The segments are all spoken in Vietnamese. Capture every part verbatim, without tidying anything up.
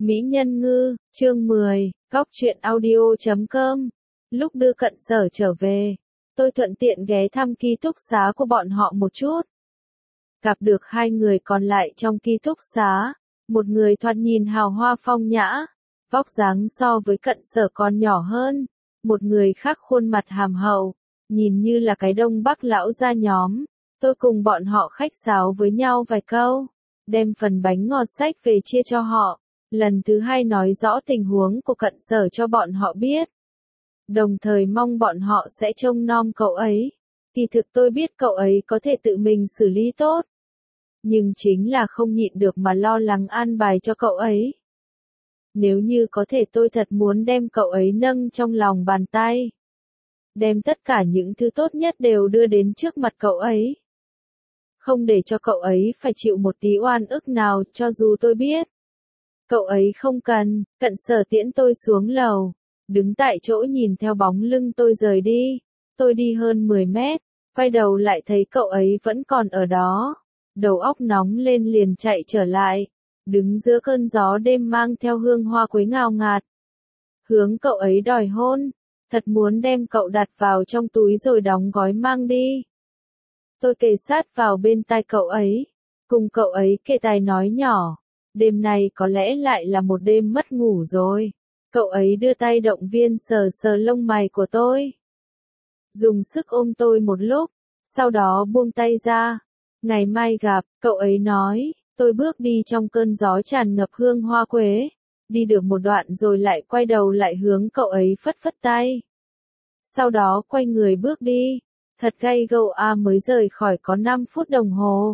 Mỹ Nhân Ngư, chương mười, góc truyện audio chấm com. Lúc đưa Cận Sở trở về, tôi thuận tiện ghé thăm ký túc xá của bọn họ một chút. Gặp được hai người còn lại trong ký túc xá, một người thoạt nhìn hào hoa phong nhã, vóc dáng so với Cận Sở còn nhỏ hơn, một người khác khuôn mặt hàm hậu, nhìn như là cái Đông Bắc lão gia nhóm. Tôi cùng bọn họ khách sáo với nhau vài câu, đem phần bánh ngọt xách về chia cho họ. Lần thứ hai nói rõ tình huống của Cận Sở cho bọn họ biết. Đồng thời mong bọn họ sẽ trông nom cậu ấy. Kỳ thực tôi biết cậu ấy có thể tự mình xử lý tốt. Nhưng chính là không nhịn được mà lo lắng an bài cho cậu ấy. Nếu như có thể tôi thật muốn đem cậu ấy nâng trong lòng bàn tay. Đem tất cả những thứ tốt nhất đều đưa đến trước mặt cậu ấy. Không để cho cậu ấy phải chịu một tí oan ức nào cho dù tôi biết. Cậu ấy không cần. Cận Sở tiễn tôi xuống lầu, đứng tại chỗ nhìn theo bóng lưng tôi rời đi. Tôi đi hơn mười mét, quay đầu lại thấy cậu ấy vẫn còn ở đó. Đầu óc nóng lên liền chạy trở lại, đứng giữa cơn gió đêm mang theo hương hoa quế ngào ngạt. Hướng cậu ấy đòi hôn, thật muốn đem cậu đặt vào trong túi rồi đóng gói mang đi. Tôi kề sát vào bên tai cậu ấy, cùng cậu ấy kề tai nói nhỏ. Đêm này có lẽ lại là một đêm mất ngủ rồi. Cậu ấy đưa tay động viên sờ sờ lông mày của tôi. Dùng sức ôm tôi một lúc, sau đó buông tay ra. Ngày mai gặp, cậu ấy nói. Tôi bước đi trong cơn gió tràn ngập hương hoa quế. Đi được một đoạn rồi lại quay đầu lại hướng cậu ấy phất phất tay. Sau đó quay người bước đi. Thật gay gâu a mới rời khỏi có năm phút đồng hồ.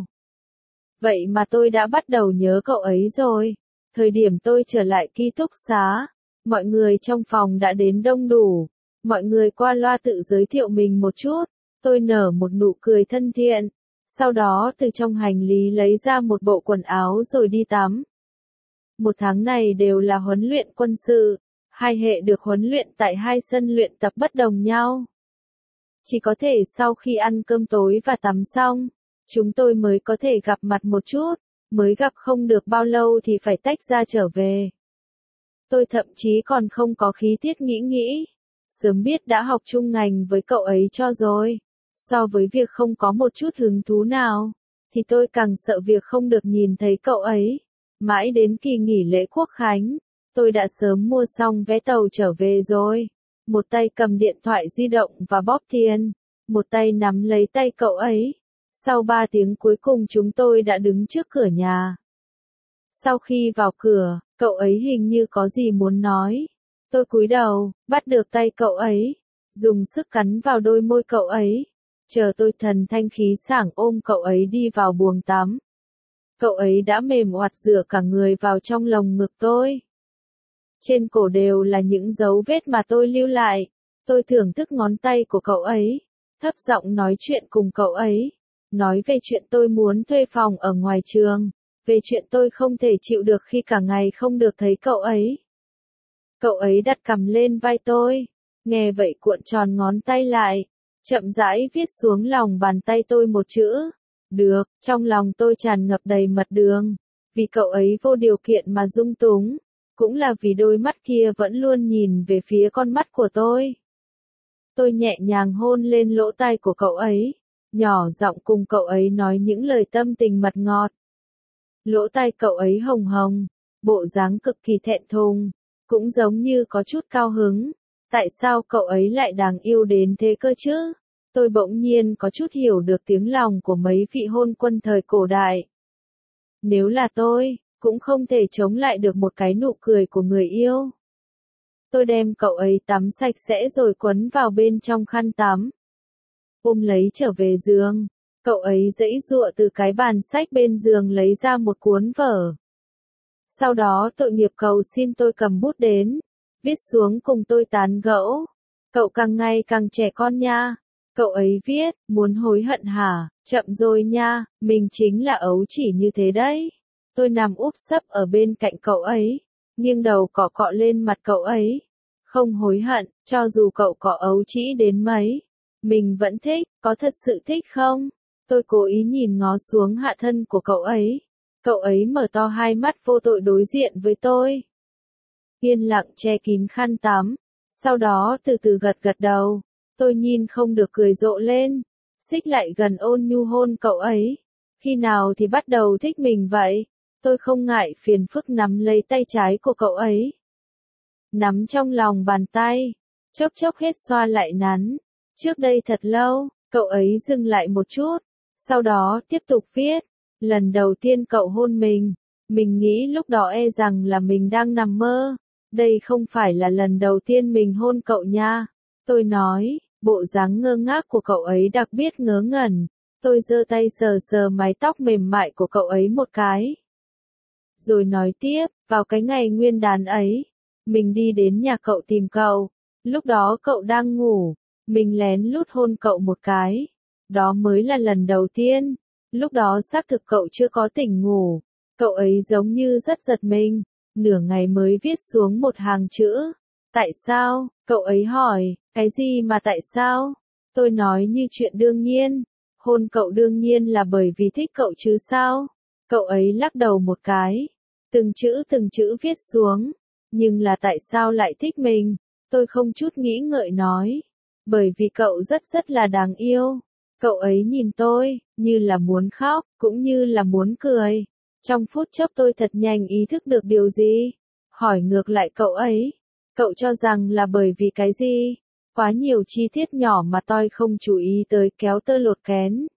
Vậy mà tôi đã bắt đầu nhớ cậu ấy rồi. Thời điểm tôi trở lại ký túc xá, mọi người trong phòng đã đến đông đủ. Mọi người qua loa tự giới thiệu mình một chút. Tôi nở một nụ cười thân thiện. Sau đó từ trong hành lý lấy ra một bộ quần áo rồi đi tắm. Một tháng này đều là huấn luyện quân sự. Hai hệ được huấn luyện tại hai sân luyện tập bất đồng nhau. Chỉ có thể sau khi ăn cơm tối và tắm xong, chúng tôi mới có thể gặp mặt một chút, mới gặp không được bao lâu thì phải tách ra trở về. Tôi thậm chí còn không có khí tiết nghĩ nghĩ. Sớm biết đã học chung ngành với cậu ấy cho rồi. So với việc không có một chút hứng thú nào, thì tôi càng sợ việc không được nhìn thấy cậu ấy. Mãi đến kỳ nghỉ lễ Quốc Khánh, tôi đã sớm mua xong vé tàu trở về rồi. Một tay cầm điện thoại di động và bóp tiền, một tay nắm lấy tay cậu ấy. Sau ba tiếng cuối cùng chúng tôi đã đứng trước cửa nhà. Sau khi vào cửa, cậu ấy hình như có gì muốn nói. Tôi cúi đầu, bắt được tay cậu ấy, dùng sức cắn vào đôi môi cậu ấy. Chờ tôi thần thanh khí sảng ôm cậu ấy đi vào buồng tắm. Cậu ấy đã mềm oặt dựa cả người vào trong lồng ngực tôi. Trên cổ đều là những dấu vết mà tôi lưu lại. Tôi thưởng thức ngón tay của cậu ấy, thấp giọng nói chuyện cùng cậu ấy. Nói về chuyện tôi muốn thuê phòng ở ngoài trường, về chuyện tôi không thể chịu được khi cả ngày không được thấy cậu ấy. Cậu ấy đặt cằm lên vai tôi, nghe vậy cuộn tròn ngón tay lại, chậm rãi viết xuống lòng bàn tay tôi một chữ. Được, trong lòng tôi tràn ngập đầy mật đường, vì cậu ấy vô điều kiện mà dung túng, cũng là vì đôi mắt kia vẫn luôn nhìn về phía con mắt của tôi. Tôi nhẹ nhàng hôn lên lỗ tai của cậu ấy, nhỏ giọng cùng cậu ấy nói những lời tâm tình mật ngọt. Lỗ tai cậu ấy hồng hồng, bộ dáng cực kỳ thẹn thùng, cũng giống như có chút cao hứng. Tại sao cậu ấy lại đáng yêu đến thế cơ chứ? Tôi bỗng nhiên có chút hiểu được tiếng lòng của mấy vị hôn quân thời cổ đại. Nếu là tôi, cũng không thể chống lại được một cái nụ cười của người yêu. Tôi đem cậu ấy tắm sạch sẽ rồi quấn vào bên trong khăn tắm. Ôm lấy trở về giường, cậu ấy giãy giụa từ cái bàn sách bên giường lấy ra một cuốn vở. Sau đó tội nghiệp cầu xin tôi cầm bút đến, viết xuống cùng tôi tán gẫu. Cậu càng ngày càng trẻ con nha. Cậu ấy viết, muốn hối hận hả, chậm rồi nha, mình chính là ấu chỉ như thế đấy. Tôi nằm úp sấp ở bên cạnh cậu ấy, nghiêng đầu cọ cọ lên mặt cậu ấy. Không hối hận, cho dù cậu có ấu trĩ đến mấy. Mình vẫn thích, có thật sự thích không? Tôi cố ý nhìn ngó xuống hạ thân của cậu ấy. Cậu ấy mở to hai mắt vô tội đối diện với tôi. yên lặng che kín khăn tắm, sau đó từ từ gật gật đầu. Tôi nhìn không được cười rộ lên, xích lại gần ôn nhu hôn cậu ấy. Khi nào thì bắt đầu thích mình vậy? Tôi không ngại phiền phức nắm lấy tay trái của cậu ấy. Nắm trong lòng bàn tay, chốc chốc hết xoa lại nắn. Trước đây thật lâu, cậu ấy dừng lại một chút, sau đó tiếp tục viết. Lần đầu tiên cậu hôn mình, mình nghĩ lúc đó e rằng là mình đang nằm mơ. Đây không phải là lần đầu tiên mình hôn cậu nha. Tôi nói, bộ dáng ngơ ngác của cậu ấy đặc biệt ngớ ngẩn. Tôi giơ tay sờ sờ mái tóc mềm mại của cậu ấy một cái. Rồi nói tiếp, vào cái ngày nguyên đán ấy, mình đi đến nhà cậu tìm cậu. Lúc đó cậu đang ngủ, mình lén lút hôn cậu một cái. Đó mới là lần đầu tiên. Lúc đó xác thực cậu chưa có tỉnh ngủ. Cậu ấy giống như rất giật mình, nửa ngày mới viết xuống một hàng chữ. Tại sao? Cậu ấy hỏi, cái gì mà tại sao? Tôi nói như chuyện đương nhiên. Hôn cậu đương nhiên là bởi vì thích cậu chứ sao? Cậu ấy lắc đầu một cái. Từng chữ từng chữ viết xuống. Nhưng là tại sao lại thích mình? Tôi không chút nghĩ ngợi nói. Bởi vì cậu rất rất là đáng yêu. Cậu ấy nhìn tôi, như là muốn khóc, cũng như là muốn cười. Trong phút chốc tôi thật nhanh ý thức được điều gì. Hỏi ngược lại cậu ấy. Cậu cho rằng là bởi vì cái gì? Quá nhiều chi tiết nhỏ mà tôi không chú ý tới kéo tơ lột kén.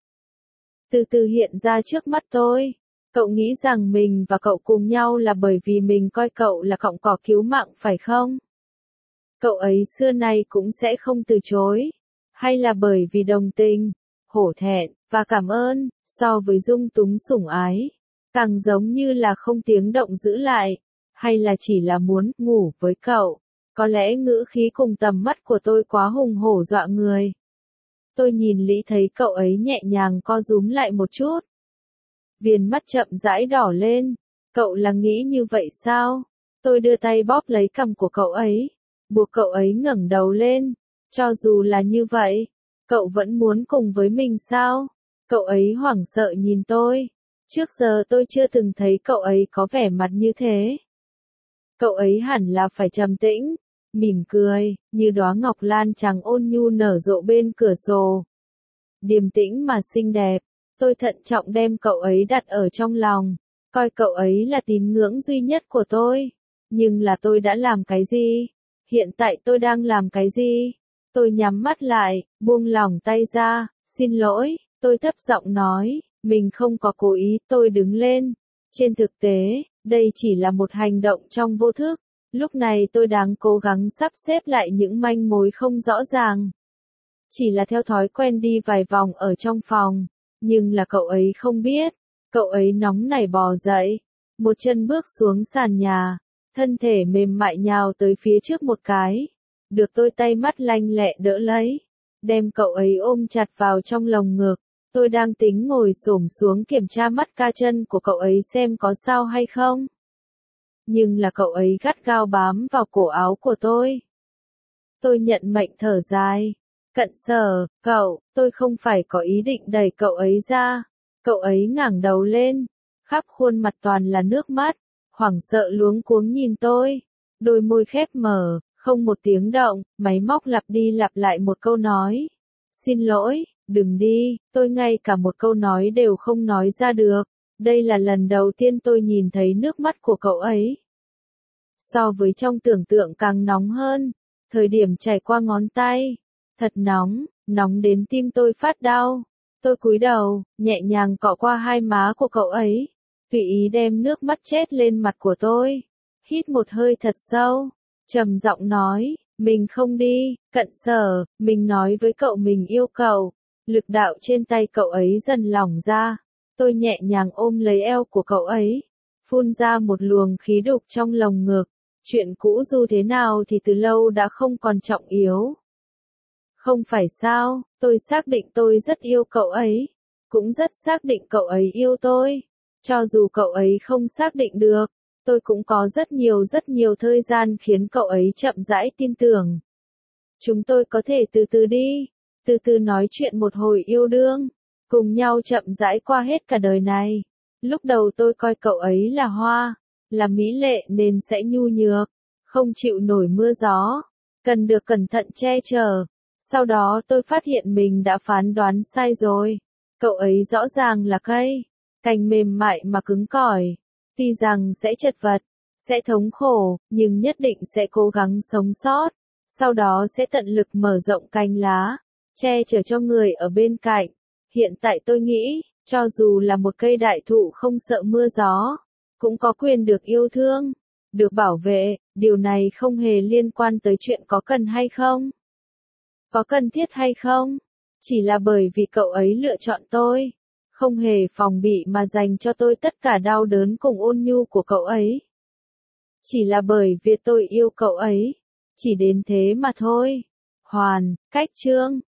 Từ từ hiện ra trước mắt tôi. Cậu nghĩ rằng mình và cậu cùng nhau là bởi vì mình coi cậu là cọng cỏ cứu mạng phải không? Cậu ấy xưa nay cũng sẽ không từ chối. Hay là bởi vì đồng tình, hổ thẹn, và cảm ơn, so với dung túng sủng ái. Càng giống như là không tiếng động giữ lại. Hay là chỉ là muốn ngủ với cậu. Có lẽ ngữ khí cùng tầm mắt của tôi quá hùng hổ dọa người. Tôi nhìn Lý thấy cậu ấy nhẹ nhàng co rúm lại một chút. Viền mắt chậm rãi đỏ lên. Cậu là nghĩ như vậy sao? Tôi đưa tay bóp lấy cằm của cậu ấy. Buộc cậu ấy ngẩng đầu lên. Cho dù là như vậy, cậu vẫn muốn cùng với mình sao? Cậu ấy hoảng sợ nhìn tôi. Trước giờ tôi chưa từng thấy cậu ấy có vẻ mặt như thế. Cậu ấy hẳn là phải trầm tĩnh, mỉm cười, như đóa ngọc lan trắng ôn nhu nở rộ bên cửa sổ. Điềm tĩnh mà xinh đẹp, tôi thận trọng đem cậu ấy đặt ở trong lòng, coi cậu ấy là tín ngưỡng duy nhất của tôi. Nhưng là tôi đã làm cái gì? Hiện tại tôi đang làm cái gì? Tôi nhắm mắt lại, buông lỏng tay ra, xin lỗi, tôi thấp giọng nói, mình không có cố ý, tôi đứng lên. Trên thực tế, đây chỉ là một hành động trong vô thức. Lúc này tôi đang cố gắng sắp xếp lại những manh mối không rõ ràng. Chỉ là theo thói quen đi vài vòng ở trong phòng. Nhưng là cậu ấy không biết. Cậu ấy nóng nảy bò dậy. Một chân bước xuống sàn nhà. Thân thể mềm mại nhào tới phía trước một cái. Được tôi tay mắt lanh lẹ đỡ lấy. Đem cậu ấy ôm chặt vào trong lồng ngực. Tôi đang tính ngồi xổm xuống kiểm tra mắt ca chân của cậu ấy xem có sao hay không. Nhưng là cậu ấy gắt gao bám vào cổ áo của tôi. Tôi nhận mệnh thở dài. Cận Sở, cậu, tôi không phải có ý định đẩy cậu ấy ra. Cậu ấy ngẩng đầu lên. Khắp khuôn mặt toàn là nước mắt. Hoảng sợ luống cuống nhìn tôi. Đôi môi khép mở, không một tiếng động, máy móc lặp đi lặp lại một câu nói. Xin lỗi, đừng đi, tôi ngay cả một câu nói đều không nói ra được. Đây là lần đầu tiên tôi nhìn thấy nước mắt của cậu ấy. So với trong tưởng tượng càng nóng hơn. Thời điểm chảy qua ngón tay. Thật nóng, nóng đến tim tôi phát đau. Tôi cúi đầu, nhẹ nhàng cọ qua hai má của cậu ấy. Tùy ý đem nước mắt chết lên mặt của tôi. Hít một hơi thật sâu. Trầm giọng nói, mình không đi, Cận Sở, mình nói với cậu mình yêu cậu. Lực đạo trên tay cậu ấy dần lỏng ra. Tôi nhẹ nhàng ôm lấy eo của cậu ấy. Phun ra một luồng khí đục trong lồng ngực. Chuyện cũ dù thế nào thì từ lâu đã không còn trọng yếu. Không phải sao, tôi xác định tôi rất yêu cậu ấy. Cũng rất xác định cậu ấy yêu tôi. Cho dù cậu ấy không xác định được, tôi cũng có rất nhiều rất nhiều thời gian khiến cậu ấy chậm rãi tin tưởng. Chúng tôi có thể từ từ đi, từ từ nói chuyện một hồi yêu đương, cùng nhau chậm rãi qua hết cả đời này. Lúc đầu tôi coi cậu ấy là hoa, là mỹ lệ nên sẽ nhu nhược, không chịu nổi mưa gió, cần được cẩn thận che chở. Sau đó tôi phát hiện mình đã phán đoán sai rồi. Cậu ấy rõ ràng là cây, cành mềm mại mà cứng cỏi. Tuy rằng sẽ chật vật, sẽ thống khổ, nhưng nhất định sẽ cố gắng sống sót. Sau đó sẽ tận lực mở rộng cành lá, che chở cho người ở bên cạnh. Hiện tại tôi nghĩ, cho dù là một cây đại thụ không sợ mưa gió, cũng có quyền được yêu thương, được bảo vệ. Điều này không hề liên quan tới chuyện có cần hay không, có cần thiết hay không. Chỉ là bởi vì cậu ấy lựa chọn tôi, không hề phòng bị mà dành cho tôi tất cả đau đớn cùng ôn nhu của cậu ấy. Chỉ là bởi vì tôi yêu cậu ấy, chỉ đến thế mà thôi. Hoàn, cách chương